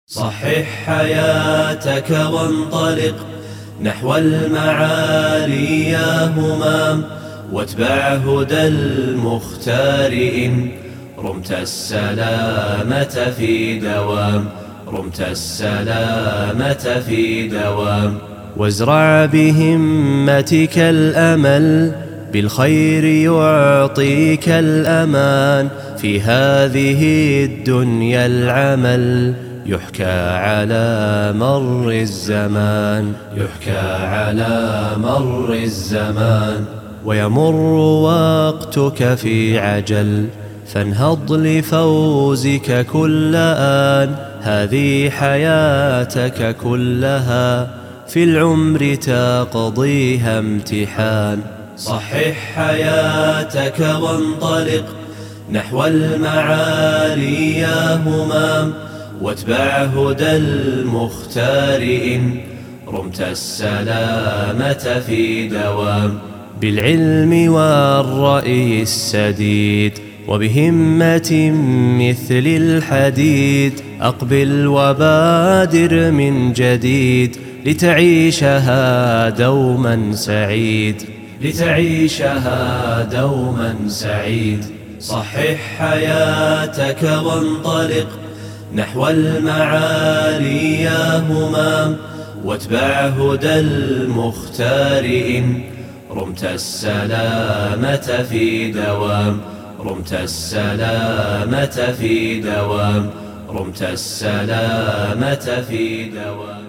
صحح حياتك وانطلق نحو المعالي يا همام، واتبع هدى المختار إن رمت السلامة في دوام، رمت السلامة في دوام. وازرع بهمتك الأمل بالخير يعطيك الأمان، في هذه الدنيا العمل يحكى على مر الزمان، يحكى على مر الزمان. ويمر وقتك في عجل فانهض لفوزك كل آن، هذه حياتك كلها في العمر تقضيها امتحان. صحح حياتك وانطلق نحو المعالي يا همام، واتبع هدى المختار إن رمت السلامة في دوام. بالعلم والرأي السديد وبهمة مثل الحديد، أقبل وبادر من جديد لتعيشها دوما سعيد، لتعيشها دوما سعيد. صحح حياتك وانطلق نحو المعالي يا همام، واتبع هدى المختار إن رمت السلامة في دوام، رمت السلامة في دوام، رمت السلامة في دوام.